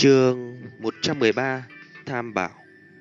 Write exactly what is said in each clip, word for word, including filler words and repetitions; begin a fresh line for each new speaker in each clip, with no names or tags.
Chương một trăm mười ba Tham bảo.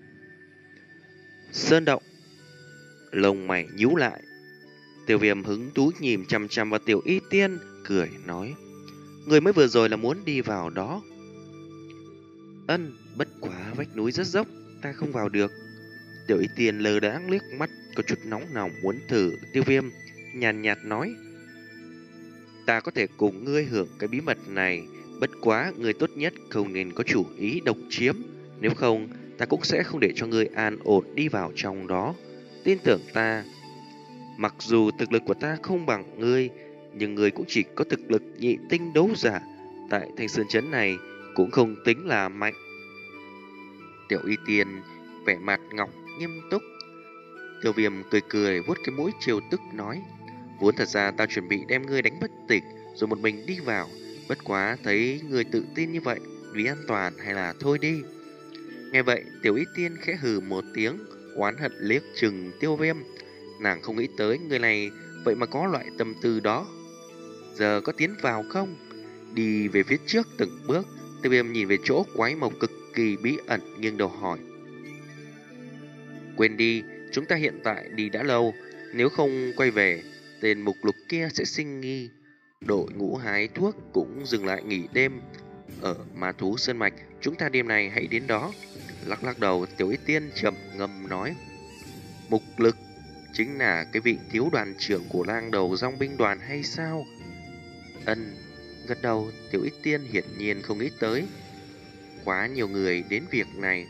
Sơn động. Lông mày nhíu lại. Tiêu Viêm hứng thú nhìn chăm chăm vào Tiểu Y Tiên, cười nói: người mới vừa rồi là muốn đi vào đó. Ân, bất quá vách núi rất dốc, ta không vào được. Tiểu Y Tiên lờ đãng liếc mắt, có chút nóng lòng muốn thử. Tiêu Viêm nhàn nhạt nói: ta có thể cùng ngươi hưởng cái bí mật này, bất quá người tốt nhất không nên có chủ ý độc chiếm, nếu không ta cũng sẽ không để cho ngươi an ổn đi vào trong đó. Tin tưởng ta, mặc dù thực lực của ta không bằng ngươi, nhưng ngươi cũng chỉ có thực lực nhị tinh đấu giả, tại Thanh Sơn Trấn này cũng không tính là mạnh. Tiểu Y Tiên vẻ mặt ngọc nghiêm túc. Tiêu Viêm cười cười vuốt cái mũi trêu tức nói: vốn thật ra tao chuẩn bị đem ngươi đánh bất tỉnh rồi một mình đi vào, bất quá thấy ngươi tự tin như vậy, vì an toàn hay là thôi đi. Nghe vậy, Tiểu Y Tiên khẽ hừ một tiếng, oán hận liếc chừng Tiêu Viêm. Nàng không nghĩ tới người này vậy mà có loại tâm tư đó. Giờ có tiến vào không? Đi về phía trước từng bước. Tiêu Viêm nhìn về chỗ quái mộc cực kỳ bí ẩn, nghiêng đầu hỏi: quên đi, chúng ta hiện tại đi đã lâu, nếu không quay về, tên mục lục kia sẽ sinh nghi. Đội ngũ hái thuốc cũng dừng lại nghỉ đêm ở Ma Thú Sơn Mạch, chúng ta đêm này hãy đến đó. Lắc lắc đầu, Tiểu Y Tiên trầm ngâm nói: mục lực chính là cái vị thiếu đoàn trưởng của lang đầu dòng binh đoàn hay sao? Ân, gật đầu. Tiểu Y Tiên hiển nhiên không nghĩ tới quá nhiều người đến việc này.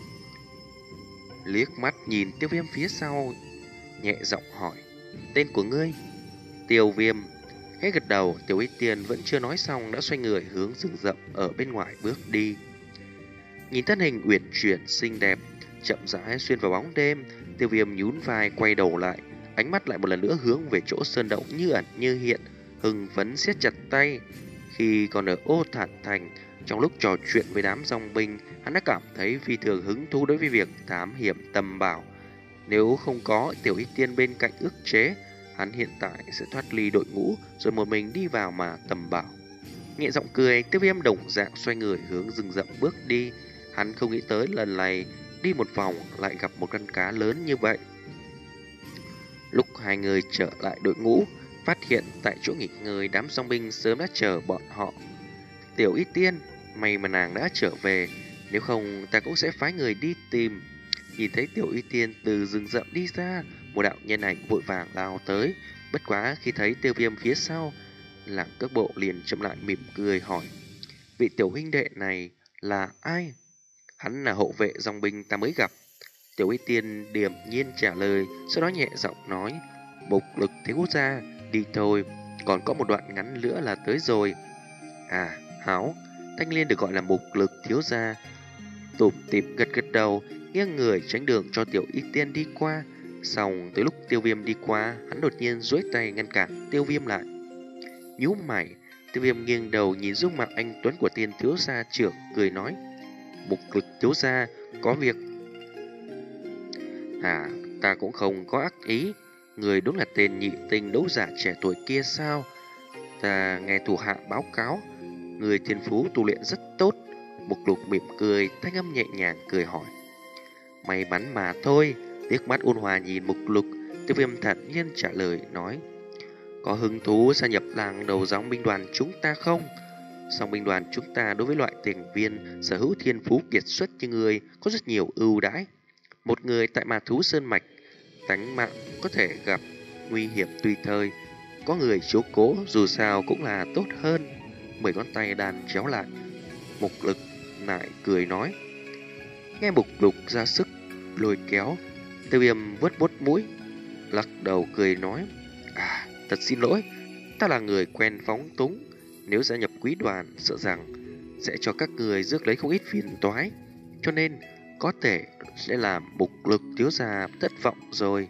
Liếc mắt nhìn Tiêu Viêm phía sau, nhẹ giọng hỏi: tên của ngươi? Tiêu Viêm. Khẽ gật đầu. Tiểu Y Tiên vẫn chưa nói xong đã xoay người hướng rừng rậm ở bên ngoài bước đi. Nhìn thân hình uyển chuyển xinh đẹp chậm rãi xuyên vào bóng đêm, Tiêu Viêm nhún vai quay đầu lại, ánh mắt lại một lần nữa hướng về chỗ sơn động như ẩn như hiện, hưng phấn siết chặt tay. Khi còn ở Ô Thản Thành, trong lúc trò chuyện với đám dòng binh, hắn đã cảm thấy phi thường hứng thú đối với việc thám hiểm tầm bảo. Nếu không có Tiểu Y Tiên bên cạnh ức chế, hắn hiện tại sẽ thoát ly đội ngũ rồi một mình đi vào mà tầm bảo. Nhẹ giọng cười, Tiêu Viêm đồng dạng xoay người hướng rừng rậm bước đi. Hắn không nghĩ tới lần này đi một vòng lại gặp một con cá lớn như vậy. Lúc hai người trở lại đội ngũ, phát hiện tại chỗ nghỉ ngơi đám dòng binh sớm đã chờ bọn họ. Tiểu Y Tiên, may mà nàng đã trở về, nếu không ta cũng sẽ phái người đi tìm. Nhìn thấy Tiểu Y Tiên từ rừng rậm đi ra, một đạo nhân ảnh vội vàng lao tới. Bất quá khi thấy Tiêu Viêm phía sau, Làng Cước Bộ liền chậm lại mỉm cười hỏi: vị tiểu huynh đệ này là ai? Hắn là hộ vệ dòng binh ta mới gặp. Tiểu Y Tiên điềm nhiên trả lời, sau đó nhẹ giọng nói: mục lực thiếu gia, đi thôi, còn có một đoạn ngắn nữa là tới rồi. À, háo, thanh liên được gọi là mục lực thiếu gia. Tủm tỉm gật gật đầu, nghiêng người tránh đường cho Tiểu Y Tiên đi qua. Xong tới lúc Tiêu Viêm đi qua, hắn đột nhiên duỗi tay ngăn cản Tiêu Viêm lại. Nhíu mày, Tiêu Viêm nghiêng đầu nhìn gương mặt anh tuấn của tiên thiếu gia trưởng, cười nói: mục lực thiếu gia, có việc. À, ta cũng không có ác ý. Người đúng là tên nhị tinh đấu giả trẻ tuổi kia sao? Ta nghe thủ hạ báo cáo, người thiên phú tu luyện rất tốt. Mục lục mỉm cười, thanh âm nhẹ nhàng cười hỏi: may mắn mà thôi. Liếc mắt ôn hòa nhìn Mục Lục, Tiêu Viêm thản nhiên trả lời nói: có hứng thú gia nhập làng đầu dòng binh đoàn chúng ta không? Song binh đoàn chúng ta đối với loại thành viên sở hữu thiên phú kiệt xuất như người có rất nhiều ưu đãi. Một người tại Ma Thú Sơn Mạch, tánh mạng có thể gặp nguy hiểm tùy thời, có người chiếu cố dù sao cũng là tốt hơn. Mười ngón tay đàn chéo lại, Mục Lực lại cười nói. Nghe Mục Lục ra sức lôi kéo, Tiêu Viêm vuốt vuốt mũi, lắc đầu cười nói: à, thật xin lỗi, ta là người quen phóng túng, nếu gia nhập quý đoàn sợ rằng sẽ cho các người rước lấy không ít phiền toái, cho nên có thể sẽ làm Mục Lực thiếu gia thất vọng rồi.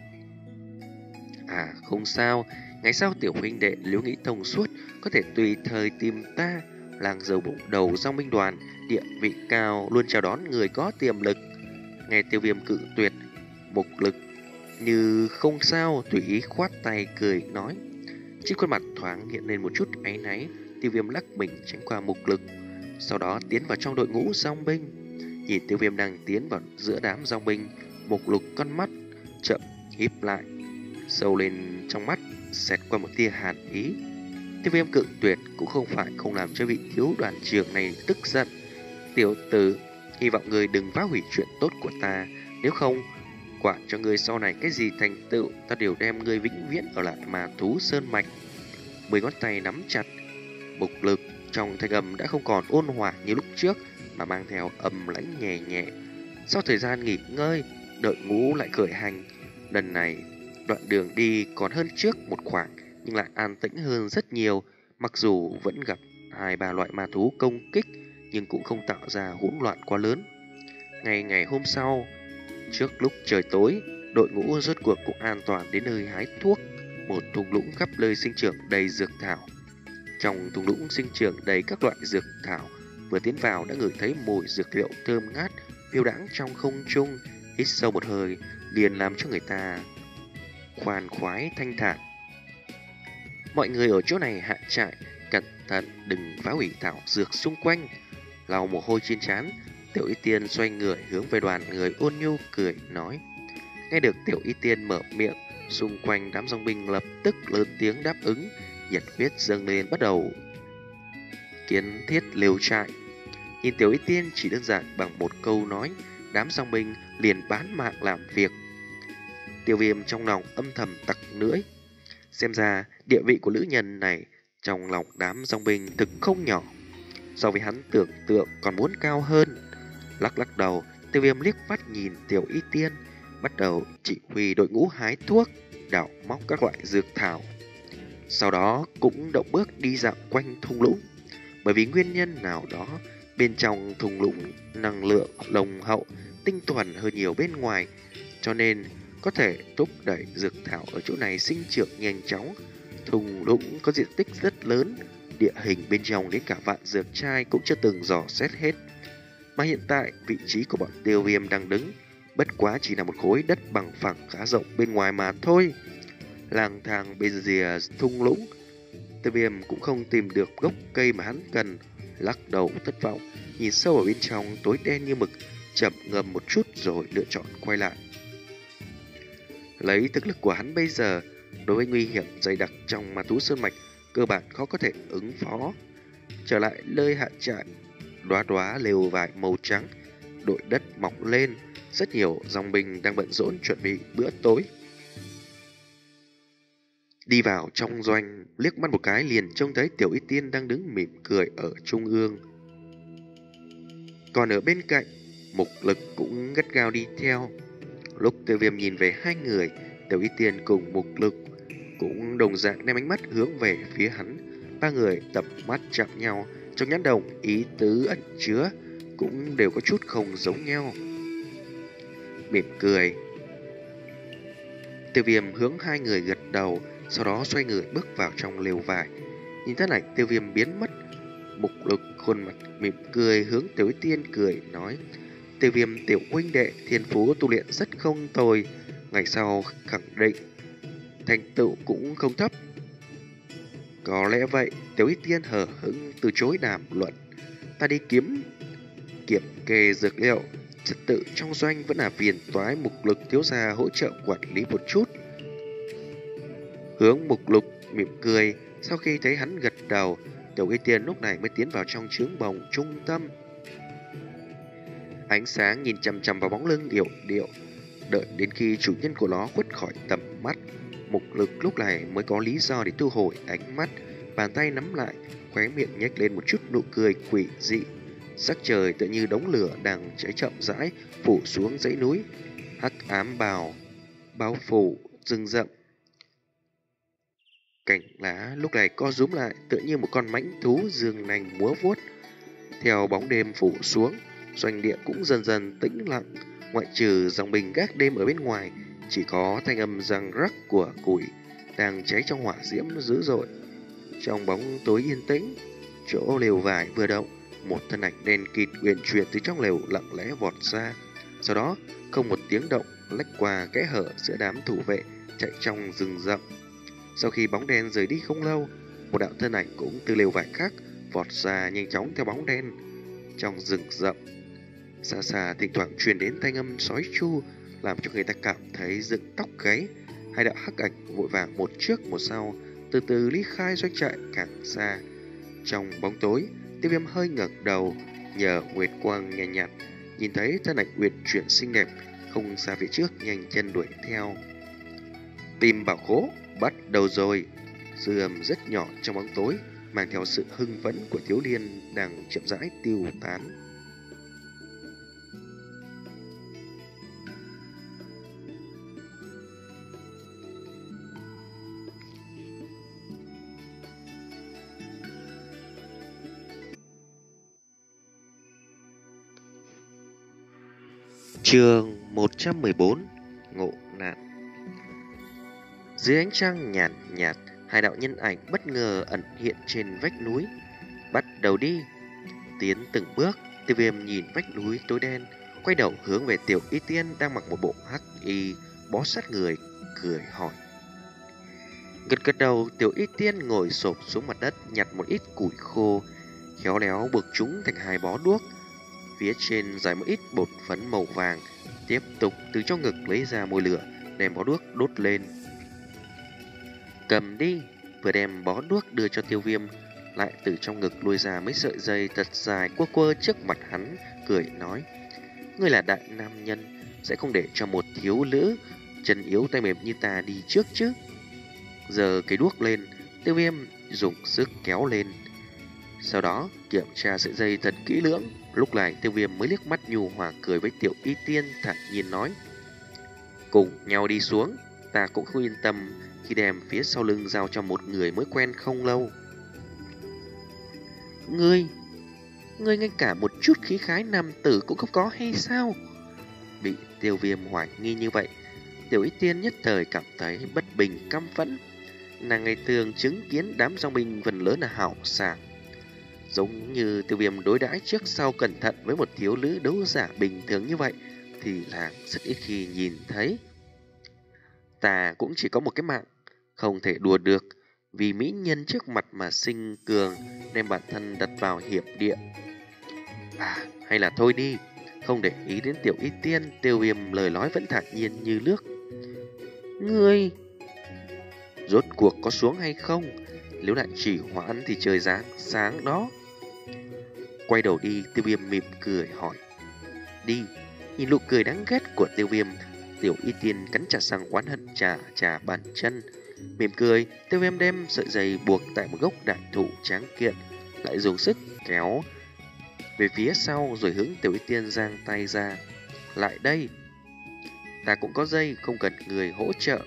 À, không sao, ngày sau tiểu huynh đệ nếu nghĩ thông suốt có thể tùy thời tìm ta. Làng dầu bụng đầu dòng binh đoàn địa vị cao, luôn chào đón người có tiềm lực. Nghe Tiêu Viêm cự tuyệt, Mục Lực như không sao tùy ý khoát tay cười nói. Trên khuôn mặt thoáng hiện lên một chút áy náy, Tiêu Viêm lắc mình tránh qua Mục Lực, sau đó tiến vào trong đội ngũ dòng binh. Nhìn Tiêu Viêm đang tiến vào giữa đám dòng binh, Mục Lục con mắt chậm híp lại, sâu lên trong mắt xẹt qua một tia hàn ý. Tiêu Viêm cự tuyệt cũng không phải không làm cho vị thiếu đoàn trưởng này tức giận. Tiểu tử, hy vọng người đừng phá hủy chuyện tốt của ta, nếu không, quả cho người sau này cái gì thành tựu, ta đều đem người vĩnh viễn ở lại mà thú sơn mạch. Mười ngón tay nắm chặt, Mục Lực trong thanh âm đã không còn ôn hòa như lúc trước, mà mang theo âm lãnh nhẹ nhẹ. Sau thời gian nghỉ ngơi, đội ngũ lại khởi hành. Lần này, đoạn đường đi còn hơn trước một khoảng, nhưng lại an tĩnh hơn rất nhiều. Mặc dù vẫn gặp hai ba loại ma thú công kích, nhưng cũng không tạo ra hỗn loạn quá lớn. Ngày ngày hôm sau, trước lúc trời tối, đội ngũ rốt cuộc cũng an toàn đến nơi hái thuốc. Một thung lũng khắp nơi sinh trưởng đầy dược thảo. Trong thung lũng sinh trưởng đầy các loại dược thảo, vừa tiến vào đã ngửi thấy mùi dược liệu thơm ngát phiêu đãng trong không trung. Hít sâu một hơi liền làm cho người ta khoan khoái thanh thản. Mọi người ở chỗ này hạ trại, cẩn thận đừng phá hủy thảo dược xung quanh. Lau mồ hôi trên trán, Tiểu Y Tiên xoay người hướng về đoàn người ôn nhu cười nói. Nghe được Tiểu Y Tiên mở miệng, xung quanh đám dòng binh lập tức lớn tiếng đáp ứng, nhiệt huyết dâng lên bắt đầu kiến thiết lều trại. Nhìn Tiểu Y Tiên chỉ đơn giản bằng một câu nói, đám dòng binh liền bán mạng làm việc. Tiêu Viêm trong lòng âm thầm tặc lưỡi. Xem ra địa vị của nữ nhân này trong lòng đám dòng binh thực không nhỏ, so với hắn tưởng tượng còn muốn cao hơn. Lắc lắc đầu, Tiêu Viêm liếc mắt nhìn Tiểu Y Tiên, bắt đầu chỉ huy đội ngũ hái thuốc, đào móc các loại dược thảo. Sau đó cũng động bước đi dạo quanh thung lũng. Bởi vì nguyên nhân nào đó, bên trong thung lũng năng lượng nồng hậu, tinh thuần hơn nhiều bên ngoài, cho nên có thể thúc đẩy dược thảo ở chỗ này sinh trưởng nhanh chóng. Thung lũng có diện tích rất lớn, địa hình bên trong đến cả vạn dược trai cũng chưa từng dò xét hết. Mà hiện tại vị trí của bọn Tiêu Viêm đang đứng bất quá chỉ là một khối đất bằng phẳng khá rộng bên ngoài mà thôi. Lang thang bên rìa thung lũng, Tiêu Viêm cũng không tìm được gốc cây mà hắn cần, lắc đầu thất vọng, nhìn sâu ở bên trong tối đen như mực, chậm ngầm một chút rồi lựa chọn quay lại. Lấy thực lực của hắn bây giờ, đối với nguy hiểm dày đặc trong ma thú sơn mạch, cơ bản khó có thể ứng phó. Trở lại nơi hạ trại, đóa đóa lều vải màu trắng, đội đất mọc lên, rất nhiều dòng binh đang bận rộn chuẩn bị bữa tối. Đi vào trong doanh, liếc mắt một cái liền trông thấy Tiểu Y Tiên đang đứng mỉm cười ở trung ương. Còn ở bên cạnh, Mục Lực cũng gắt gao đi theo. Lúc Tiêu Viêm nhìn về hai người, Tiểu Y Tiên cùng Mục Lực cũng đồng dạng đem ánh mắt hướng về phía hắn. Ba người tập mắt chạm nhau, trong nhãn đồng ý tứ ẩn chứa cũng đều có chút không giống nhau. Mỉm cười, Tiêu Viêm hướng hai người gật đầu, sau đó xoay người bước vào trong lều vải. Nhìn thân ảnh Tiêu Viêm biến mất, Mục Lực khuôn mặt mỉm cười hướng Tiểu Y Tiên cười nói: Tiêu Viêm tiểu huynh đệ thiên phú tu luyện rất không tồi, ngày sau khẳng định thành tựu cũng không thấp. Có lẽ vậy. Tiểu Y Tiên hờ hững từ chối đàm luận. Ta đi kiếm kiểm kê dược liệu, trật tự trong doanh vẫn là phiền toái Mục Lực thiếu gia hỗ trợ quản lý một chút. Hướng Mục Lục mỉm cười, sau khi thấy hắn gật đầu, Tiểu Y Tiên lúc này mới tiến vào trong trướng bồng trung tâm. Ánh sáng nhìn chằm chằm vào bóng lưng điệu điệu, đợi đến khi chủ nhân của nó khuất khỏi tầm mắt, Mục Lực lúc này mới có lý do để thu hồi ánh mắt, bàn tay nắm lại, khóe miệng nhếch lên một chút nụ cười quỷ dị. Sắc trời tựa như đống lửa đang cháy chậm rãi phủ xuống dãy núi, hắc ám bào bao phủ rừng rậm. Cành lá lúc này co rúm lại, tựa như một con mãnh thú dương nanh múa vuốt. Theo bóng đêm phủ xuống, doanh địa cũng dần dần tĩnh lặng, ngoại trừ dòng bình gác đêm ở bên ngoài, chỉ có thanh âm răng rắc của củi đang cháy trong hỏa diễm dữ dội. Trong bóng tối yên tĩnh, chỗ lều vải vừa động, một thân ảnh đen kịt uyển chuyển từ trong lều lặng lẽ vọt ra, sau đó không một tiếng động lách qua kẽ hở giữa đám thủ vệ chạy trong rừng rậm. Sau khi bóng đen rời đi không lâu, một đạo thân ảnh cũng từ lều vải khác vọt ra nhanh chóng theo bóng đen. trong rừng rậm. Xa xa thỉnh thoảng truyền đến thanh âm sói chu, làm cho người ta cảm thấy dựng tóc gáy. Hai đạo hắc ảnh vội vàng một trước một sau, từ từ ly khai doanh trại càng xa. Trong bóng tối, Tiêu Viêm hơi ngẩng đầu, nhờ nguyệt quang nhẹ nhạt, nhìn thấy thân ảnh uyển chuyển xinh đẹp không xa phía trước, nhanh chân đuổi theo. Tìm bảo khố bắt đầu rồi. Dư âm rất nhỏ trong bóng tối, mang theo sự hưng phấn của thiếu niên đang chậm rãi tiêu tán. Chương một trăm mười bốn. Ngộ nạn. Dưới ánh trăng nhàn nhạt, nhạt, hai đạo nhân ảnh bất ngờ ẩn hiện trên vách núi. Bắt đầu đi. Tiến từng bước, Tiêu Viêm nhìn vách núi tối đen, quay đầu hướng về Tiểu Y Tiên đang mặc một bộ hắc y bó sát người, cười hỏi. Gật gật đầu, Tiểu Y Tiên ngồi xổm xuống mặt đất, nhặt một ít củi khô, khéo léo buộc chúng thành hai bó đuốc. Phía trên dài một ít bột phấn màu vàng, tiếp tục từ trong ngực lấy ra mồi lửa, đem bó đuốc đốt lên. Cầm đi. Vừa đem bó đuốc đưa cho Tiêu Viêm, lại từ trong ngực lôi ra mấy sợi dây thật dài quơ quơ trước mặt hắn, cười nói: Ngươi là đại nam nhân, sẽ không để cho một thiếu nữ chân yếu tay mềm như ta đi trước chứ. Giờ cái đuốc lên, Tiêu Viêm dùng sức kéo lên, sau đó kiểm tra sợi dây thật kỹ lưỡng. Lúc này Tiêu Viêm mới liếc mắt nhu hòa cười với Tiểu Y Tiên, thản nhiên nói: Cùng nhau đi xuống. Ta cũng không yên tâm khi đem phía sau lưng giao cho một người mới quen không lâu. Ngươi, ngươi ngay cả một chút khí khái nam tử cũng không có hay sao? Bị Tiêu Viêm hoài nghi như vậy, Tiểu Y Tiên nhất thời cảm thấy bất bình căm phẫn. Nàng ngày thường chứng kiến đám dòng binh phần lớn là hảo sảng, giống như Tiêu Viêm đối đãi trước sau cẩn thận với một thiếu nữ đấu giả bình thường như vậy thì là rất ít khi nhìn thấy. Ta cũng chỉ có một cái mạng, không thể đùa được, vì mỹ nhân trước mặt mà sinh cường, đem bản thân đặt vào hiểm địa. À, hay là thôi đi, không để ý đến Tiểu Y Tiên. Tiêu Viêm lời nói vẫn thản nhiên như nước. Ngươi rốt cuộc có xuống hay không? Nếu lại chỉ hoãn thì trời giáng sáng đó. Quay đầu đi, Tiêu Viêm mỉm cười hỏi. Đi. Nhìn nụ cười đáng ghét của Tiêu Viêm, Tiểu Y Tiên cắn chặt răng oán hận chà chà bàn chân. Mỉm cười, Tiêu Viêm đem sợi dây buộc tại một gốc đại thụ tráng kiện, lại dùng sức kéo về phía sau, rồi hướng Tiểu Y Tiên giang tay ra. Lại đây. Ta cũng có dây, không cần người hỗ trợ.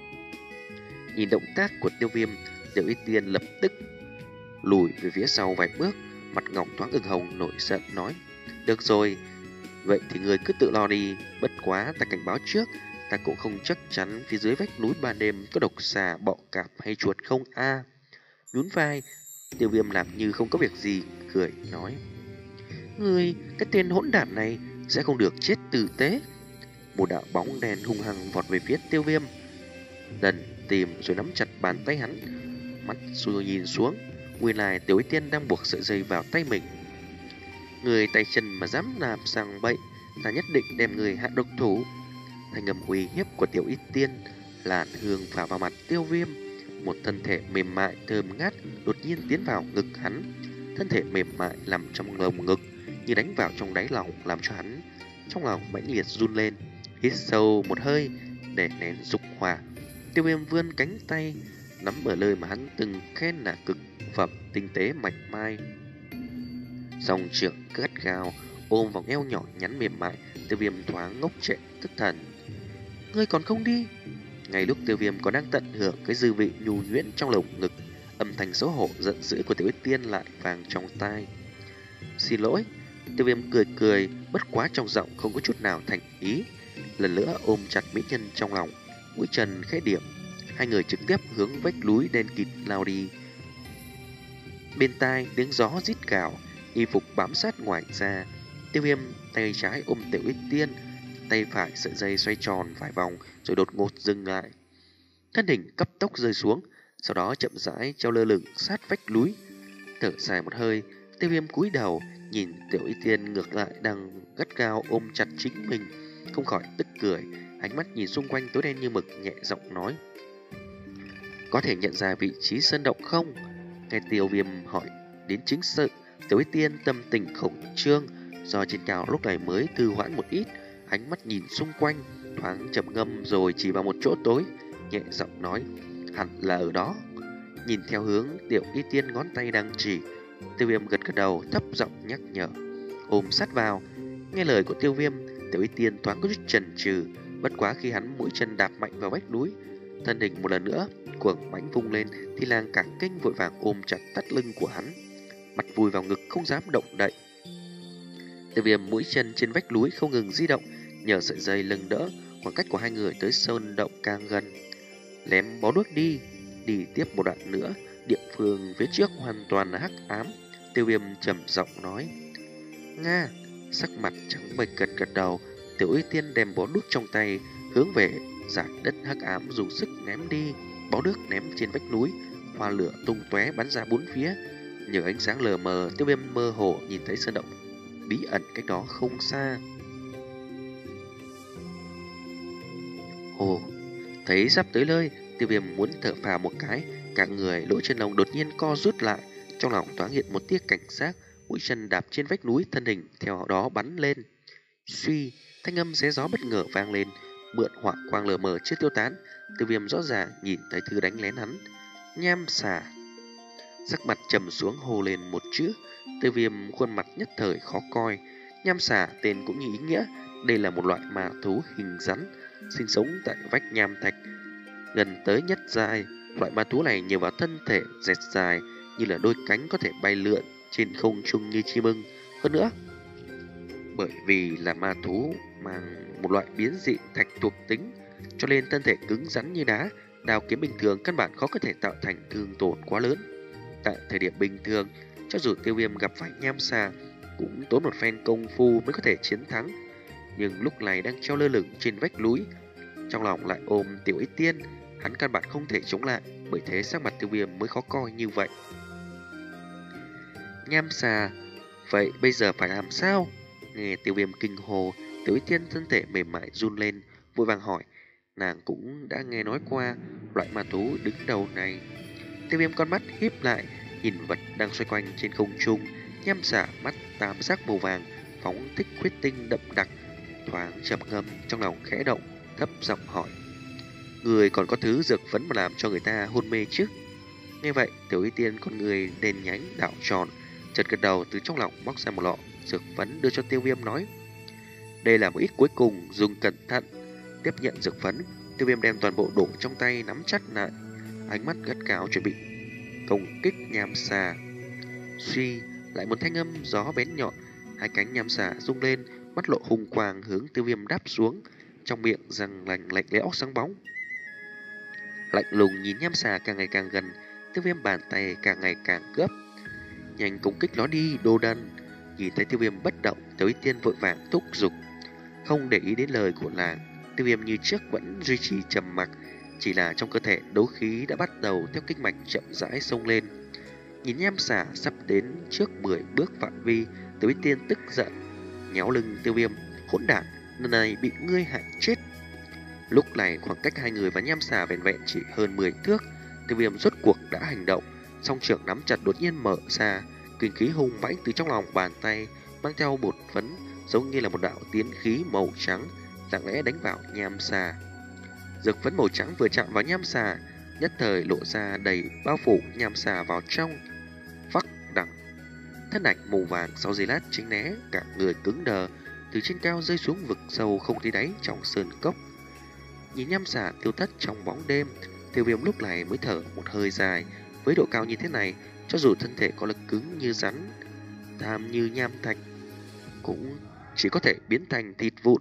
Nhìn động tác của Tiêu Viêm, Tiểu Y Tiên lập tức lùi về phía sau vài bước, mặt ngọc thoáng ửng hồng, nổi giận nói: Được rồi, vậy thì người cứ tự lo đi. Bất quá ta cảnh báo trước, ta cũng không chắc chắn phía dưới vách núi ban đêm có độc xà, bọ cạp hay chuột không a. À, nhún vai, Tiêu Viêm làm như không có việc gì, cười nói: Ngươi, cái tên hỗn đản này sẽ không được chết tử tế. Một đạo bóng đèn hung hăng vọt về phía Tiêu Viêm, lần tìm rồi nắm chặt bàn tay hắn. Mắt xui nhìn xuống, nguyên lai Tiểu Y Tiên đang buộc sợi dây vào tay mình. Người tay chân mà dám làm sang bậy, ta nhất định đem người hạ độc thủ. Thanh âm uy hiếp của Tiểu Y Tiên làn hương phả vào mặt Tiêu Viêm. Một thân thể mềm mại thơm ngát đột nhiên tiến vào ngực hắn. Thân thể mềm mại nằm trong lồng ngực như đánh vào trong đáy lòng, làm cho hắn trong lòng mãnh liệt run lên. Hít sâu một hơi để nén dục hỏa, Tiêu Viêm vươn cánh tay nắm ở nơi mà hắn từng khen là cực phẩm tinh tế mảnh mai. Dòng trưởng gắt gao ôm vào eo nhỏ nhắn mềm mại. Tiêu Viêm thoáng ngốc trệ thất thần. Ngươi còn không đi? Ngay lúc Tiêu Viêm còn đang tận hưởng cái dư vị nhu nhuyễn trong lồng ngực, âm thanh xấu hổ giận dữ của Tiểu Y Tiên lại vang trong tai. Xin lỗi. Tiêu Viêm cười cười, bất quá trong giọng không có chút nào thành ý. Lần nữa ôm chặt mỹ nhân trong lòng, mũi chân khẽ điểm, hai người trực tiếp hướng vách núi đen kịt lao đi. Bên tai tiếng gió rít gào, y phục bám sát ngoài ra. Tiêu Viêm tay trái ôm Tiểu Y Tiên, tay phải sợi dây xoay tròn vài vòng rồi đột ngột dừng lại. Thân hình cấp tốc rơi xuống, sau đó chậm rãi treo lơ lửng sát vách núi. Thở dài một hơi, Tiêu Viêm cúi đầu nhìn Tiểu Y Tiên ngược lại đang gắt gao ôm chặt chính mình, không khỏi tức cười, ánh mắt nhìn xung quanh tối đen như mực, nhẹ giọng nói: có thể nhận ra vị trí sơn động không? Nghe Tiêu Viêm hỏi đến chính sự, Tiểu Y Tiên tâm tình khẩn trương, do trên cao lúc này mới thư hoãn một ít, ánh mắt nhìn xung quanh, thoáng trầm ngâm rồi chỉ vào một chỗ tối, nhẹ giọng nói: hẳn là ở đó. Nhìn theo hướng Tiểu Y Tiên ngón tay đang chỉ, Tiêu Viêm gật gật đầu, thấp giọng nhắc nhở: ôm sát vào. Nghe lời của Tiêu Viêm, Tiểu Y Tiên thoáng có chút chần chừ, bất quá khi hắn mũi chân đạp mạnh vào vách núi, thân hình một lần nữa cuồng mãnh vung lên, thì làng cả kinh vội vàng ôm chặt thắt lưng của hắn, mặt vùi vào ngực không dám động đậy. Tiêu Viêm mũi chân trên vách núi không ngừng di động, nhờ sợi dây lưng đỡ, khoảng cách của hai người tới sơn động càng gần. Lém bó đuốc đi. Đi tiếp một đoạn nữa, địa phương phía trước hoàn toàn là hắc ám. Tiêu Viêm trầm giọng nói: Nga. Sắc mặt trắng bệch gật gật đầu. Tiểu Y Tiên đem bó đuốc trong tay hướng về giải đất hắc ám dùng sức ném đi. Bó đuốc ném trên vách núi, hoa lửa tung tóe bắn ra bốn phía. Nhờ ánh sáng lờ mờ, Tiêu Viêm mơ hồ nhìn thấy sơn động bí ẩn cách đó không xa. Ồ, thấy sắp tới nơi, Tiêu Viêm muốn thở phào một cái, cả người lỗ chân lông đột nhiên co rút lại, trong lòng thoáng hiện một tia cảnh giác, mũi chân đạp trên vách núi, thân hình theo đó bắn lên. Suy, thanh âm xé gió bất ngờ vang lên, mượn hỏa quang lờ mờ chưa tiêu tán, Tiêu Viêm rõ ràng nhìn thấy thứ đánh lén hắn, nham xà. Sắc mặt trầm xuống hô lên một chữ, Tiêu Viêm khuôn mặt nhất thời khó coi. Nham xà tên cũng như ý nghĩa, đây là một loại ma thú hình rắn, sinh sống tại vách nham thạch, gần tới nhất dài. Loại ma thú này nhờ vào thân thể dẹt dài như là đôi cánh có thể bay lượn trên không trung như chim ưng. Hơn nữa, bởi vì là ma thú mang một loại biến dị thạch thuộc tính, cho nên thân thể cứng rắn như đá, đao kiếm bình thường căn bản khó có thể tạo thành thương tổn quá lớn. Tại thời điểm bình thường, cho dù Tiêu Viêm gặp phải nham xà cũng tốn một phen công phu mới có thể chiến thắng, nhưng lúc này đang treo lơ lửng trên vách núi, trong lòng lại ôm Tiểu Y Tiên, hắn căn bản không thể chống lại, bởi thế sắc mặt Tiêu Viêm mới khó coi như vậy. Nham xà, vậy bây giờ phải làm sao? Nghe Tiêu Viêm kinh hồ, Tiểu Y Tiên thân thể mềm mại run lên, vội vàng hỏi. Nàng cũng đã nghe nói qua loại ma thú đứng đầu này. Tiêu Viêm con mắt híp lại, nhìn vật đang xoay quanh trên không trung. Nham xà mắt tam giác màu vàng, phóng thích huyết tinh đậm đặc, thoáng trầm ngâm, trong lòng khẽ động, thấp giọng hỏi: người còn có thứ dược phấn mà làm cho người ta hôn mê chứ? Nghe vậy, Tiểu Y Tiên con người đèn nhánh đảo tròn, chợt gật đầu, từ trong lòng móc ra một lọ dược phấn đưa cho Tiêu Viêm, nói: đây là một ít cuối cùng, dùng cẩn thận. Tiếp nhận dược phấn, Tiêu Viêm đem toàn bộ đổ trong tay, nắm chặt lại, ánh mắt gắt gao chuẩn bị công kích nham xà. Suy, lại một thanh âm gió bén nhọn, hai cánh nham xà rung lên, mắt lộ hung quang hướng Tiêu Viêm đáp xuống, trong miệng răng lành lạnh lẽo sáng bóng. Lạnh lùng nhìn nham xà càng ngày càng gần, Tiêu Viêm bàn tay càng ngày càng gấp, nhanh công kích nó đi, đồ đần. Nhìn thấy Tiêu Viêm bất động, Tiểu Y Tiên vội vàng thúc giục. Không để ý đến lời của nàng, Tiêu Viêm như trước vẫn duy trì trầm mặc, chỉ là trong cơ thể đấu khí đã bắt đầu theo kinh mạch chậm rãi xông lên. Nhìn nham xà sắp đến trước mười bước phạm vi, Tiểu Y Tiên tức giận nhéo lưng Tiêu Viêm: hỗn đản, lần này bị ngươi hại chết. Lúc này khoảng cách hai người và nham xà vẹn vẹn chỉ hơn mười thước. Tiêu Viêm rốt cuộc đã hành động, song trưởng nắm chặt đột nhiên mở ra, kinh khí hung mãnh từ trong lòng bàn tay mang theo bột phấn, giống như là một đạo tiến khí màu trắng, lặng lẽ đánh vào nham xà. Dược phấn màu trắng vừa chạm vào nham xà, nhất thời lộ ra đầy bao phủ nham xà vào trong. Phắc đằng, thân ảnh màu vàng sau giây lát tránh né, cả người cứng đờ, từ trên cao rơi xuống vực sâu không thấy đáy trong sơn cốc. Nhìn nham xà tiêu thất trong bóng đêm, Tiêu Viêm lúc này mới thở một hơi dài. Với độ cao như thế này, cho dù thân thể có lực cứng như rắn, tham như nham thạch, cũng chỉ có thể biến thành thịt vụn.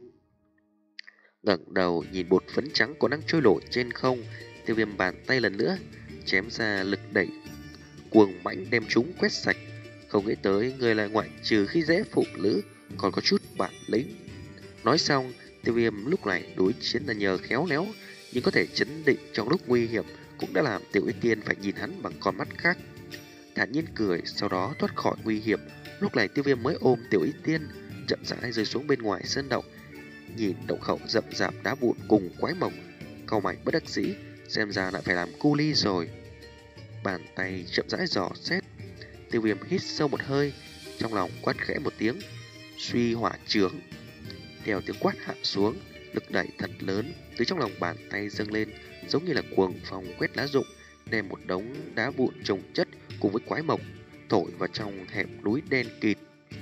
Ngẩng đầu nhìn bột phấn trắng còn đang trôi nổi trên không, Tiêu Viêm bàn tay lần nữa chém ra lực đẩy cuồng mãnh đem chúng quét sạch. Không nghĩ tới người là ngoại trừ khi dễ phụ nữ còn có chút bản lĩnh. Nói xong, Tiêu Viêm lúc này đối chiến là nhờ khéo léo, nhưng có thể chấn định trong lúc nguy hiểm, cũng đã làm Tiểu Y Tiên phải nhìn hắn bằng con mắt khác. Thản nhiên cười, sau đó thoát khỏi nguy hiểm, Lúc này Tiêu Viêm mới ôm Tiểu Y Tiên chậm rãi rơi xuống bên ngoài sơn động, nhìn động khẩu rậm rạp đá vụn cùng quái mộc, cau mày bất đắc dĩ, xem ra lại phải làm cu ly rồi. Bàn tay chậm rãi dò xét, Tiêu Viêm hít sâu một hơi, trong lòng quát khẽ một tiếng, suy hỏa trướng. Theo tiếng quát hạ xuống, lực đẩy thật lớn từ trong lòng bàn tay dâng lên, giống như là cuồng phong quét lá rụng, đem một đống đá vụn chồng chất cùng với quái mộc thổi vào trong hẻm núi đen kịt.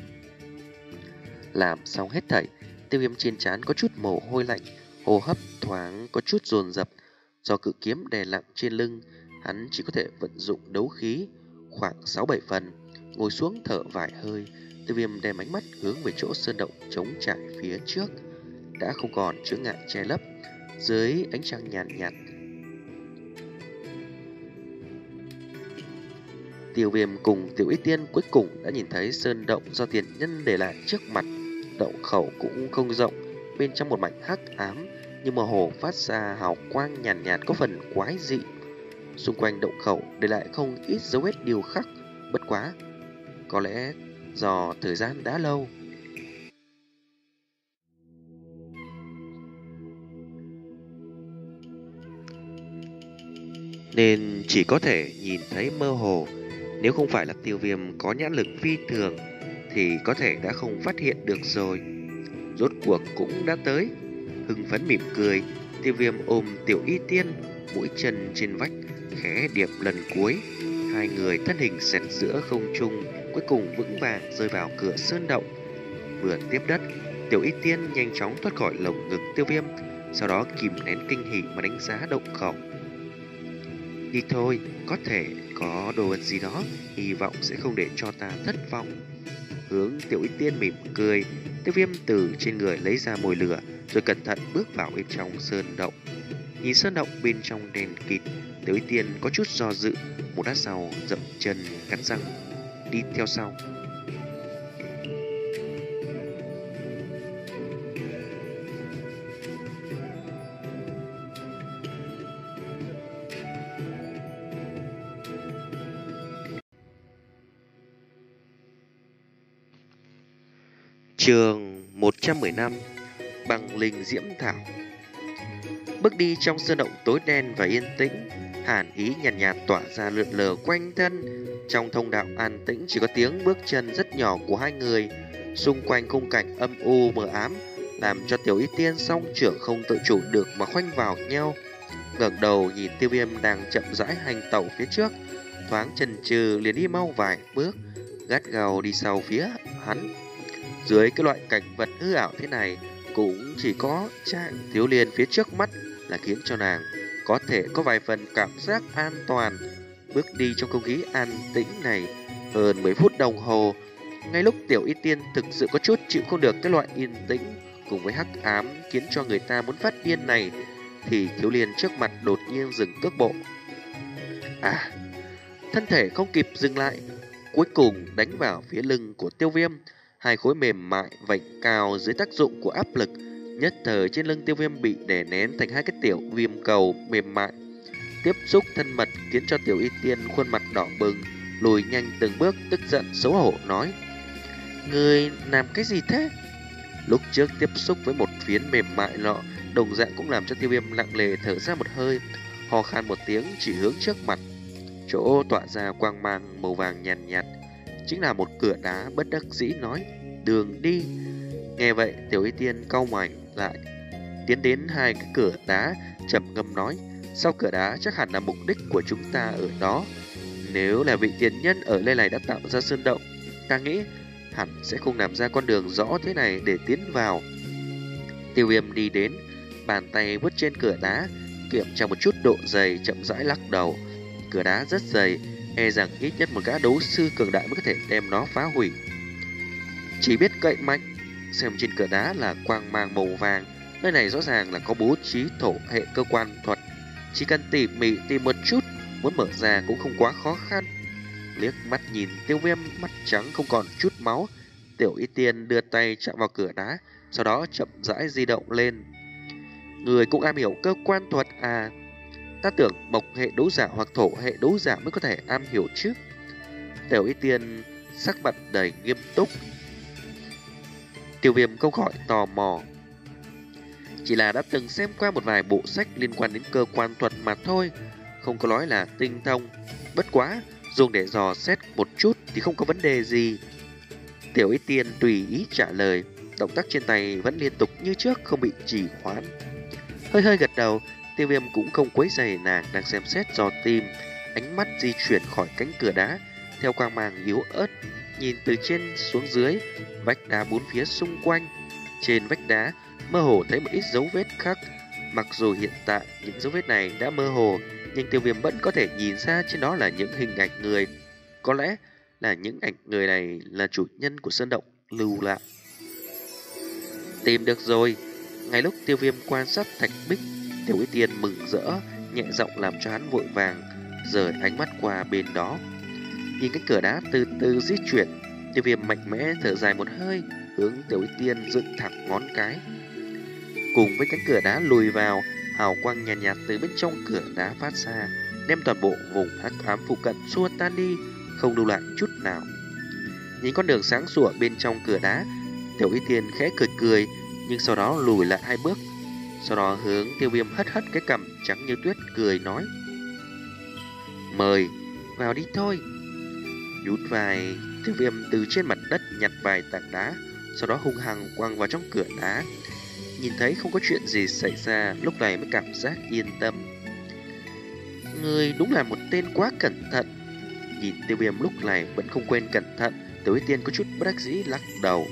Làm xong hết thảy, Tiêu Viêm trên trán có chút mồ hôi lạnh, hô hấp thoáng có chút dồn dập. Do cự kiếm đè nặng trên lưng, hắn chỉ có thể vận dụng đấu khí khoảng sáu bảy phần. Ngồi xuống thở vài hơi, Tiêu Viêm đem ánh mắt hướng về chỗ sơn động trống trải phía trước, đã không còn chướng ngại che lấp. Dưới ánh trăng nhàn nhạt, nhạt, Tiêu Viêm cùng Tiểu Y Tiên cuối cùng đã nhìn thấy sơn động do tiền nhân để lại trước mặt. Động khẩu cũng không rộng, bên trong một mảnh hắc ám nhưng mơ hồ phát ra hào quang nhàn nhạt, nhạt có phần quái dị. Xung quanh động khẩu để lại không ít dấu vết điêu khắc, bất quá có lẽ do thời gian đã lâu. Nên chỉ có thể nhìn thấy mơ hồ. Nếu không phải là Tiêu Viêm có nhãn lực phi thường thì có thể đã không phát hiện được rồi. Rốt cuộc cũng đã tới. Hưng phấn mỉm cười, Tiêu Viêm ôm Tiểu Y Tiên, mũi chân trên vách khẽ điệp lần cuối. Hai người thân hình xẹt giữa không trung, cuối cùng vững vàng rơi vào cửa sơn động. Vừa tiếp đất, Tiểu Y Tiên nhanh chóng thoát khỏi lồng ngực Tiêu Viêm, sau đó kìm nén kinh hỉ mà đánh giá động khẩu. Đi thôi, có thể có đồ vật gì đó, hy vọng sẽ không để cho ta thất vọng. Hướng Tiểu Y Tiên mỉm cười, Tiêu Viêm từ trên người lấy ra mồi lửa, rồi cẩn thận bước vào bên trong sơn động. Nhìn sơn động bên trong đèn kịt, Tiểu Y Tiên có chút do dự, một lát sau dậm chân cắn răng đi theo sau. Chương một trăm mười lăm, Băng Linh Diễm Thảo. Bước đi trong sơn động tối đen và yên tĩnh, hàn ý nhàn nhạt, nhạt tỏa ra lượn lờ quanh thân. Trong thông đạo an tĩnh chỉ có tiếng bước chân rất nhỏ của hai người. Xung quanh khung cảnh âm u mờ ám làm cho Tiểu Y Tiên song trưởng không tự chủ được mà khoanh vào nhau. Ngẩng đầu nhìn Tiêu Viêm đang chậm rãi hành tẩu phía trước, thoáng chần chừ liền đi mau vài bước, gắt gao đi sau phía hắn. Dưới cái loại cảnh vật hư ảo thế này, cũng chỉ có chàng thiếu niên phía trước mắt là khiến cho nàng có thể có vài phần cảm giác an toàn. Bước đi trong không khí an tĩnh này hơn mười phút đồng hồ, ngay lúc Tiểu Y Tiên thực sự có chút chịu không được cái loại yên tĩnh cùng với hắc ám khiến cho người ta muốn phát điên này, thì thiếu niên trước mặt đột nhiên dừng cước bộ. À, thân thể không kịp dừng lại, cuối cùng đánh vào phía lưng của Tiêu Viêm. Hai khối mềm mại vành cao dưới tác dụng của áp lực, nhất thời trên lưng Tiêu Viêm bị đè nén thành hai cái tiểu viêm cầu mềm mại. Tiếp xúc thân mật khiến cho Tiểu Y Tiên khuôn mặt đỏ bừng, lùi nhanh từng bước, tức giận xấu hổ nói: "Ngươi làm cái gì thế?" Lúc trước tiếp xúc với một phiến mềm mại lọ, đồng dạng cũng làm cho Tiêu Viêm lặng lề thở ra một hơi, hò khan một tiếng chỉ hướng trước mặt. Chỗ tỏa ra quang mang màu vàng nhàn nhạt, nhạt chính là một cửa đá, bất đắc dĩ nói: "Đường đi." Nghe vậy, Tiểu Y Tiên cau mày lại, tiến đến hai cái cửa đá, trầm ngâm nói: "Sau cửa đá chắc hẳn là mục đích của chúng ta ở đó. Nếu là vị tiền nhân ở nơi này đã tạo ra sơn động, ta nghĩ hẳn sẽ không làm ra con đường rõ thế này để tiến vào." Tiêu Viêm đi đến, bàn tay vuốt trên cửa đá, kiểm tra một chút độ dày, chậm rãi lắc đầu. Cửa đá rất dày, e rằng ít nhất một gã đấu sư cường đại mới có thể đem nó phá hủy. Chỉ biết cậy mạnh. Xem trên cửa đá là quang mang màu vàng, nơi này rõ ràng là có bố trí thổ hệ cơ quan thuật. Chỉ cần tỉ mỉ tìm một chút, muốn mở ra cũng không quá khó khăn. Liếc mắt nhìn Tiêu Viêm mắt trắng không còn chút máu, Tiểu Y Tiên đưa tay chạm vào cửa đá, sau đó chậm rãi di động lên. "Người cũng am hiểu cơ quan thuật à? Ta tưởng mộc hệ đấu giả hoặc thổ hệ đấu giả mới có thể am hiểu chứ." Tiểu Y Tiên sắc mặt đầy nghiêm túc. Tiêu Viêm không khỏi tò mò. Chỉ là đã từng xem qua một vài bộ sách liên quan đến cơ quan thuật mà thôi, không có nói là tinh thông. Bất quá, dùng để dò xét một chút thì không có vấn đề gì. Tiểu Y Tiên tùy ý trả lời, động tác trên tay vẫn liên tục như trước, không bị trì hoãn. Hơi hơi gật đầu, Tiêu Viêm cũng không quấy rầy nàng đang xem xét dò tìm, ánh mắt di chuyển khỏi cánh cửa đá, theo quang mang yếu ớt, nhìn từ trên xuống dưới, vách đá bốn phía xung quanh. Trên vách đá, mơ hồ thấy một ít dấu vết khắc. Mặc dù hiện tại những dấu vết này đã mơ hồ, nhưng Tiêu Viêm vẫn có thể nhìn ra trên đó là những hình ảnh người. Có lẽ là những ảnh người này là chủ nhân của sơn động lưu lại. Tìm được rồi. Ngay lúc Tiêu Viêm quan sát thạch bích, Tiểu Y Tiên mừng rỡ, nhẹ giọng làm cho hắn vội vàng rời ánh mắt qua bên đó. Nhìn cái cửa đá từ từ di chuyển, Tiêu Viêm mạnh mẽ thở dài một hơi, hướng Tiểu Y Tiên dựng thẳng ngón cái. Cùng với cánh cửa đá lùi vào, hào quang nhàn nhạt, nhạt từ bên trong cửa đá phát ra, đem toàn bộ vùng hắc ám phụ cận xua tan đi, không lưu lại chút nào. Nhìn con đường sáng sủa bên trong cửa đá, Tiểu Y Tiên khẽ cười cười, nhưng sau đó lùi lại hai bước. Sau đó hướng Tiêu Viêm hất hất cái cằm trắng như tuyết, cười nói: "Mời vào đi thôi." Nhún vai, Tiêu Viêm từ trên mặt đất nhặt vài tảng đá, sau đó hung hăng quăng vào trong cửa đá. Nhìn thấy không có chuyện gì xảy ra, lúc này mới cảm giác yên tâm. Người đúng là một tên quá cẩn thận. Nhìn Tiêu Viêm lúc này vẫn không quên cẩn thận, Tiểu Y Tiên có chút bất đắc dĩ lắc đầu.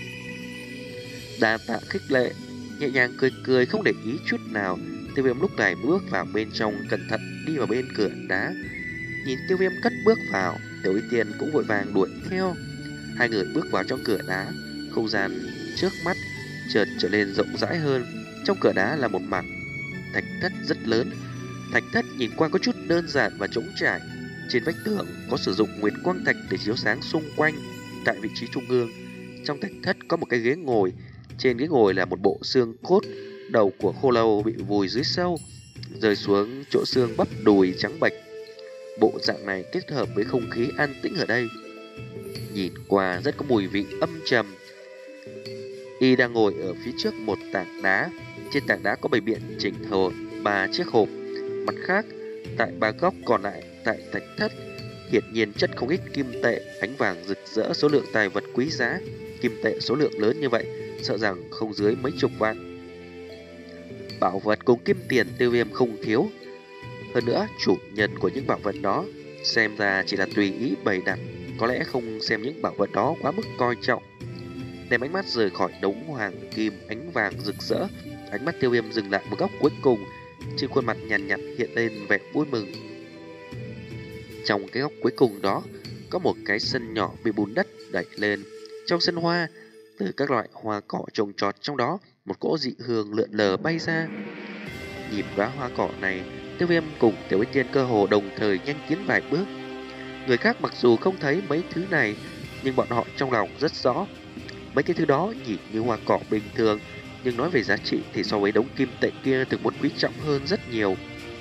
Đa tạ khích lệ, nhẹ nhàng cười cười không để ý chút nào. Tiêu Viêm lúc này bước vào bên trong, cẩn thận đi vào bên cửa đá. Nhìn Tiêu Viêm cất bước vào, Tiểu Y Tiên cũng vội vàng đuổi theo. Hai người bước vào trong cửa đá, không gian trước mắt chợt trở nên rộng rãi hơn. Trong cửa đá là một mảng thạch thất rất lớn. Thạch thất nhìn qua có chút đơn giản và trống trải. Trên vách tường có sử dụng nguyệt quang thạch để chiếu sáng xung quanh. Tại vị trí trung ương, trong thạch thất có một cái ghế ngồi. Trên ghế ngồi là một bộ xương cốt, đầu của khô lâu bị vùi dưới sâu, rơi xuống chỗ xương bắp đùi trắng bệch. Bộ dạng này kết hợp với không khí an tĩnh ở đây, nhìn qua rất có mùi vị âm trầm. Y đang ngồi ở phía trước một tảng đá. Trên tảng đá có bày biện chỉnh thờ ba chiếc hộp. Mặt khác, tại ba góc còn lại tại thạch thất hiển nhiên chất không ít kim tệ, ánh vàng rực rỡ, số lượng tài vật quý giá. Kim tệ số lượng lớn như vậy, sợ rằng không dưới mấy chục vạn. Bảo vật cùng kim tiền Tiêu Viêm không thiếu. Hơn nữa, chủ nhân của những bảo vật đó xem ra chỉ là tùy ý bày đặt, có lẽ không xem những bảo vật đó quá mức coi trọng. Đem ánh mắt rời khỏi đống hoàng kim ánh vàng rực rỡ, ánh mắt Tiêu Viêm dừng lại một góc cuối cùng. Trên khuôn mặt nhàn nhạt, nhạt hiện lên vẻ vui mừng. Trong cái góc cuối cùng đó có một cái sân nhỏ bị bùn đất đẩy lên. Trong sân hoa, từ các loại hoa cỏ trồng trọt trong đó, một cỗ dị hương lượn lờ bay ra. Nhìn đóa hoa cỏ này, Tiêu Viêm cùng Tiểu Y Tiên cơ hồ đồng thời nhanh tiến vài bước. Người khác mặc dù không thấy mấy thứ này, nhưng bọn họ trong lòng rất rõ. Mấy cái thứ đó nhìn như hoa cỏ bình thường, nhưng nói về giá trị thì so với đống kim tệ kia từng muốn quý trọng hơn rất nhiều.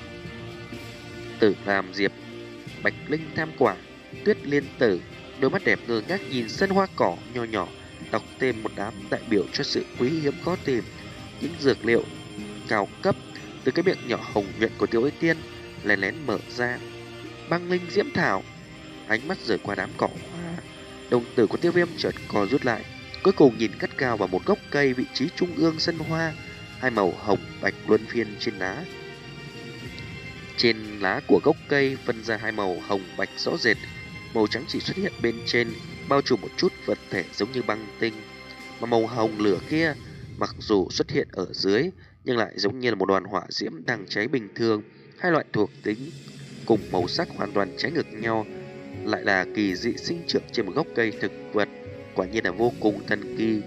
Tử Lam Diệp, Bạch Linh Tham Quả, Tuyết Liên Tử, đôi mắt đẹp ngơ ngác nhìn sân hoa cỏ nho nhỏ, đọc tên một đám đại biểu cho sự quý hiếm khó tìm. Những dược liệu cao cấp từ cái miệng nhỏ hồng nhuận của Tiểu Y Tiên lén lén mở ra. Băng Linh Diễm Thảo. Ánh mắt rời qua đám cỏ hoa, đồng tử của Tiêu Viêm chợt co rút lại, cuối cùng nhìn cắt cao vào một gốc cây vị trí trung ương sân hoa. Hai màu hồng bạch luân phiên trên lá. Trên lá của gốc cây phân ra hai màu hồng bạch rõ rệt, màu trắng chỉ xuất hiện bên trên, bao trùm một chút vật thể giống như băng tinh. Mà màu hồng lửa kia, mặc dù xuất hiện ở dưới, nhưng lại giống như là một đoàn hỏa diễm đang cháy bình thường. Hai loại thuộc tính cùng màu sắc hoàn toàn trái ngược nhau, lại là kỳ dị sinh trưởng trên một gốc cây thực vật, quả nhiên là vô cùng thần kỳ.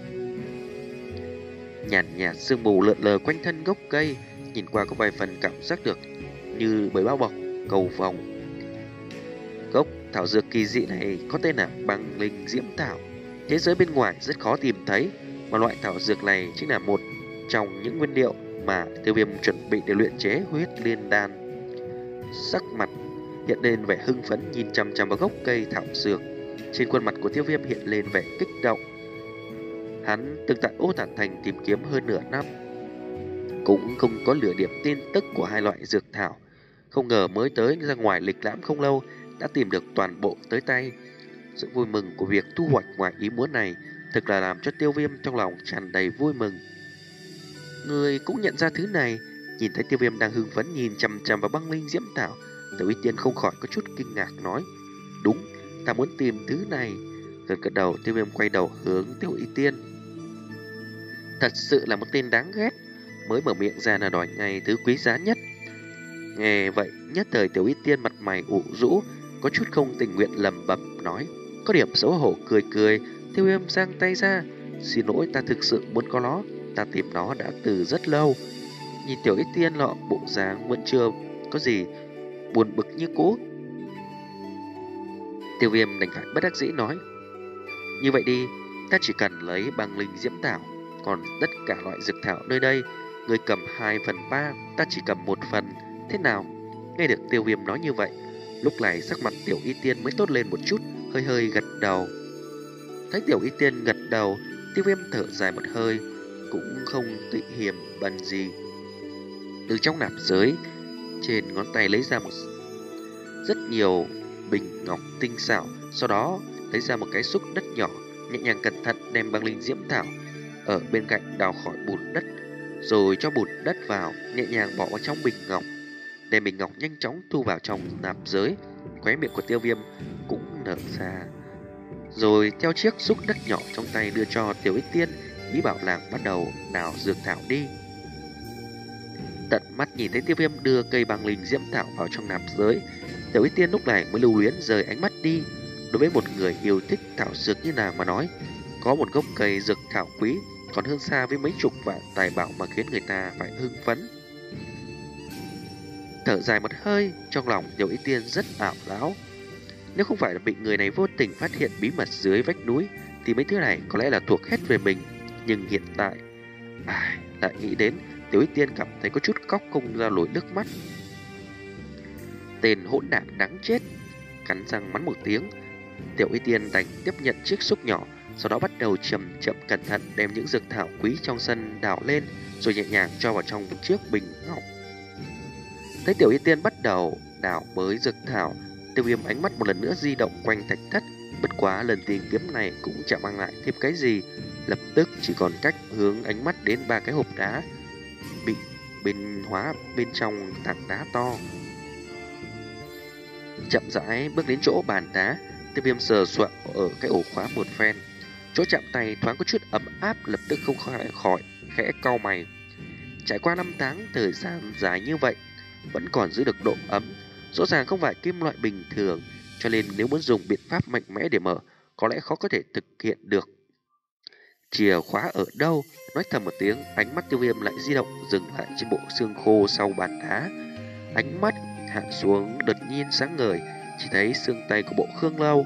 Nhàn nhạt sương mù lượn lờ quanh thân gốc cây, nhìn qua có vài phần cảm giác được như bởi bao bọc cầu vồng. Gốc thảo dược kỳ dị này có tên là Băng Linh Diễm Thảo. Thế giới bên ngoài rất khó tìm thấy, mà loại thảo dược này chính là một trong những nguyên liệu mà Tiêu Viêm chuẩn bị để luyện chế huyết liên đan. Sắc mặt hiện lên vẻ hưng phấn nhìn chằm chằm vào gốc cây thảo dược. Trên khuôn mặt của Tiêu Viêm hiện lên vẻ kích động. Hắn từng tại Ô Tản Thành tìm kiếm hơn nửa năm, cũng không có lửa điểm tin tức của hai loại dược thảo. Không ngờ mới tới ra ngoài lịch lãm không lâu đã tìm được toàn bộ tới tay. Sự vui mừng của việc thu hoạch ngoài ý muốn này thực là làm cho Tiêu Viêm trong lòng tràn đầy vui mừng. Người cũng nhận ra thứ này. Nhìn thấy Tiêu Viêm đang hưng phấn nhìn chằm chằm vào băng linh diễm thảo, Tiểu Y Tiên không khỏi có chút kinh ngạc nói: đúng, ta muốn tìm thứ này. Gật gật đầu, Tiêu Viêm quay đầu hướng Tiểu Y Tiên. Thật sự là một tên đáng ghét, mới mở miệng ra là đòi ngay thứ quý giá nhất. Nghe vậy, nhất thời Tiểu Y Tiên mặt mày ủ rũ, có chút không tình nguyện lẩm bẩm nói, có điểm xấu hổ cười cười. Tiêu Viêm giang tay ra: xin lỗi, ta thực sự muốn có nó, ta tìm nó đã từ rất lâu. Nhìn Tiểu Y Tiên lọ bộ dáng vẫn chưa có gì buồn bực như cũ, Tiêu Viêm đành phải bất đắc dĩ nói: như vậy đi, ta chỉ cần lấy băng linh diễm thảo, còn tất cả loại dược thảo nơi đây người cầm hai phần ba, ta chỉ cầm một phần, thế nào? Nghe được Tiêu Viêm nói như vậy, lúc này sắc mặt Tiểu Y Tiên mới tốt lên một chút, hơi hơi gật đầu. Thấy Tiểu Y Tiên gật đầu, Tiêu Viêm thở dài một hơi, cũng không tị hiềm bần gì. Từ trong nạp giới, trên ngón tay lấy ra một rất nhiều bình ngọc tinh xảo, sau đó lấy ra một cái xúc đất nhỏ, nhẹ nhàng cẩn thận đem băng linh diễm thảo ở bên cạnh đào khỏi bùn đất, rồi cho bùn đất vào, nhẹ nhàng bỏ vào trong bình ngọc, đem bình ngọc nhanh chóng thu vào trong nạp giới. Khóe miệng của Tiêu Viêm cũng nở ra, rồi theo chiếc xúc đất nhỏ trong tay đưa cho Tiểu Y Tiên, ý bảo nàng bắt đầu đào dược thảo đi. Tận mắt nhìn thấy Tiêu Viêm đưa cây băng linh diễm thảo vào trong nạp giới, Tiểu Y Tiên lúc này mới lưu luyến rời ánh mắt đi. Đối với một người yêu thích thảo dược như nàng mà nói, có một gốc cây dược thảo quý còn hơn xa với mấy chục vạn tài bảo mà khiến người ta phải hưng phấn. Thở dài một hơi, trong lòng Tiểu Y Tiên rất ảo não. Nếu không phải là bị người này vô tình phát hiện bí mật dưới vách núi, thì mấy thứ này có lẽ là thuộc hết về mình. Nhưng hiện tại, à, lại nghĩ đến, Tiểu Y Tiên cảm thấy có chút khóc không ra nổi nước mắt. Tên hỗn đản đáng chết. Cắn răng mắng một tiếng, Tiểu Y Tiên đành tiếp nhận chiếc xúc nhỏ, sau đó bắt đầu chậm chậm cẩn thận đem những dược thảo quý trong sân đào lên, rồi nhẹ nhàng cho vào trong một chiếc bình ngọc. Thấy Tiểu Y Tiên bắt đầu đào mới dược thảo, Tiêu Viêm ánh mắt một lần nữa di động quanh thạch thất. Bất quá lần tìm kiếm này cũng chẳng mang lại thêm cái gì, lập tức chỉ còn cách hướng ánh mắt đến ba cái hộp đá bị bên hóa bên trong tảng đá to. Chậm rãi bước đến chỗ bàn đá, Tiêu Viêm sờ soạng ở cái ổ khóa một phen, chỗ chạm tay thoáng có chút ấm áp, lập tức không khỏi khỏi khẽ cau mày. Trải qua năm tháng thời gian dài như vậy, vẫn còn giữ được độ ấm, rõ ràng không phải kim loại bình thường, cho nên nếu muốn dùng biện pháp mạnh mẽ để mở, có lẽ khó có thể thực hiện được. Chìa khóa ở đâu? Nói thầm một tiếng, ánh mắt Tiêu Viêm lại di động dừng lại trên bộ xương khô sau bàn đá. Ánh mắt hạ xuống đột nhiên sáng ngời, chỉ thấy xương tay của bộ Khương Lâu,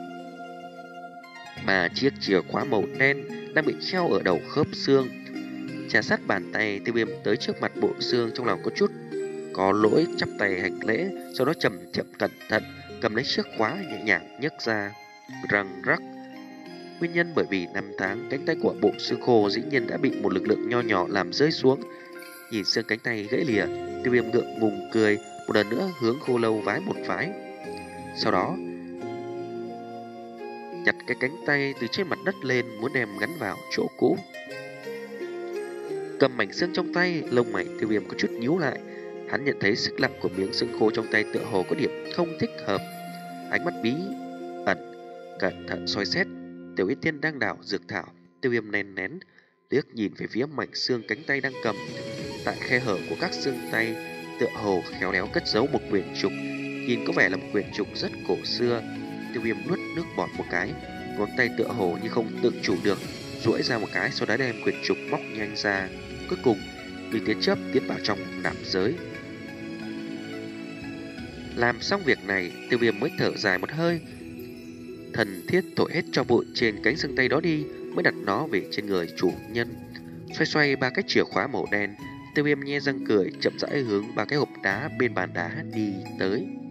mà chiếc chìa khóa màu đen đang bị treo ở đầu khớp xương. Trà sát bàn tay, Tiêu Viêm tới trước mặt bộ xương, trong lòng có chút có lỗi, chắp tay hành lễ, sau đó chậm chậm cẩn thận cầm lấy chiếc khóa, nhẹ nhàng nhấc ra. Răng rắc. Nguyên nhân bởi vì năm tháng cánh tay của bộ xương khô dĩ nhiên đã bị một lực lượng nho nhỏ làm rơi xuống. Nhìn xương cánh tay gãy lìa, Tiêu Viêm ngượng ngùng cười, một lần nữa hướng Khô Lâu vái một vái. Sau đó nhặt cái cánh tay từ trên mặt đất lên, muốn đem gắn vào chỗ cũ. Cầm mảnh xương trong tay, lông mày Tiêu Viêm có chút nhíu lại. Hắn nhận thấy sức nặng của miếng xương khô trong tay tựa hồ có điểm không thích hợp. Ánh mắt bí ẩn cẩn thận soi xét Tiểu Y Tiên đang đào dược thảo. Tiêu Viêm nén nén liếc nhìn về phía mảnh xương cánh tay đang cầm. Tại khe hở của các xương tay, tựa hồ khéo léo cất giấu một quyển trục, nhìn có vẻ là một quyển trục rất cổ xưa. Tiêu Viêm nuốt nước bọt một cái, ngón tay tựa hồ như không tự chủ được duỗi ra một cái, sau đó đem quyển trục móc nhanh ra. Cuối cùng như tia chớp tiến vào trong nạp giới. Làm xong việc này, Tiêu Viêm mới thở dài một hơi, thần thiết thổi hết cho bụi trên cánh xương tay đó đi, mới đặt nó về trên người chủ nhân. Xoay xoay ba cái chìa khóa màu đen, Tiêu Viêm nhe răng cười, chậm rãi hướng ba cái hộp đá bên bàn đá đi tới.